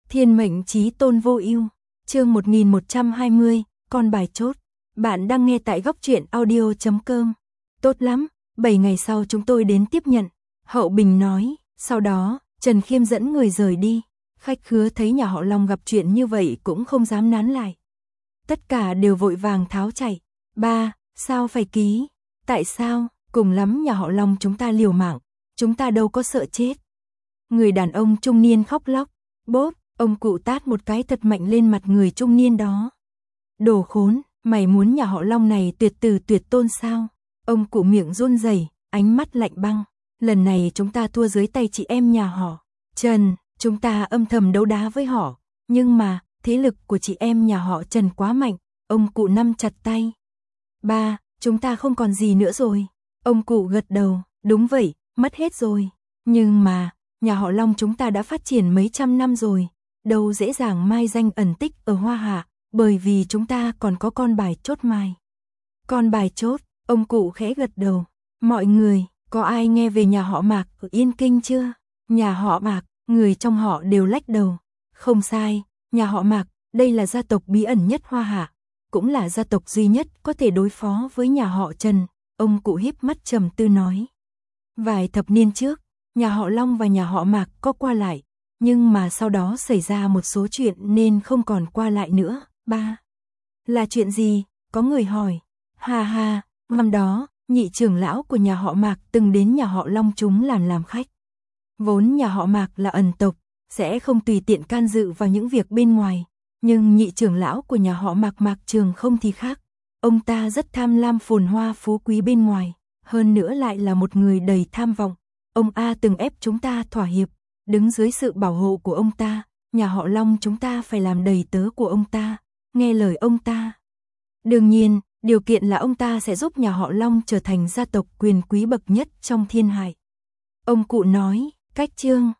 Thiên mệnh chí tôn vô ưu. Chương 1120, con bài chốt. Bạn đang nghe tại goctruyện audio.com. Tốt lắm, 7 ngày sau chúng tôi đến tiếp nhận. Hậu Bình nói, sau đó, Trần Khiêm dẫn người rời đi. Khách khứa thấy nhà họ Long gặp chuyện như vậy cũng không dám nán lại. Tất cả đều vội vàng tháo chạy. Ba, sao phải ký? Tại sao? Cùng lắm nhà họ Long chúng ta liều mạng, chúng ta đâu có sợ chết. Người đàn ông trung niên khóc lóc. Bốp, ông cụ tát một cái thật mạnh lên mặt người trung niên đó. Đồ khốn, mày muốn nhà họ Long này tuyệt tử tuyệt tôn sao? Ông cụ miệng run rẩy, ánh mắt lạnh băng. Lần này chúng ta thua dưới tay chị em nhà họ Trần, chúng ta âm thầm đấu đá với họ. Nhưng mà, thế lực của chị em nhà họ Trần quá mạnh. Ông cụ nắm chặt tay. Ba, chúng ta không còn gì nữa rồi. Ông cụ gật đầu, đúng vậy, mất hết rồi. Nhưng mà, nhà họ Long chúng ta đã phát triển mấy trăm năm rồi. Đâu dễ dàng mai danh ẩn tích ở Hoa Hạ, bởi vì chúng ta còn có con bài chốt mai. Con bài chốt, ông cụ khẽ gật đầu. Mọi người, có ai nghe về nhà họ Mạc ở Yên Kinh chưa? Nhà họ Mạc, người trong họ đều lắc đầu. Không sai, nhà họ Mạc, đây là gia tộc bí ẩn nhất Hoa Hạ, cũng là gia tộc duy nhất có thể đối phó với nhà họ Trần. Ông cụ híp mắt trầm tư nói. Vài thập niên trước, nhà họ Long và nhà họ Mạc có qua lại, nhưng mà sau đó xảy ra một số chuyện nên không còn qua lại nữa. Ba, là chuyện gì? Có người hỏi. Ha ha, năm đó, nhị trưởng lão của nhà họ Mạc từng đến nhà họ Long chúng làm khách. Vốn nhà họ Mạc là ẩn tộc, sẽ không tùy tiện can dự vào những việc bên ngoài, nhưng nhị trưởng lão của nhà họ Mạc Mạc Trường không thì khác. Ông ta rất tham lam phồn hoa phú quý bên ngoài, hơn nữa lại là một người đầy tham vọng. Ông A từng ép chúng ta thỏa hiệp, đứng dưới sự bảo hộ của ông ta, nhà họ Long chúng ta phải làm đầy tớ của ông ta, nghe lời ông ta. Đương nhiên, điều kiện là ông ta sẽ giúp nhà họ Long trở thành gia tộc quyền quý bậc nhất trong thiên hải. Ông cụ nói, cách chương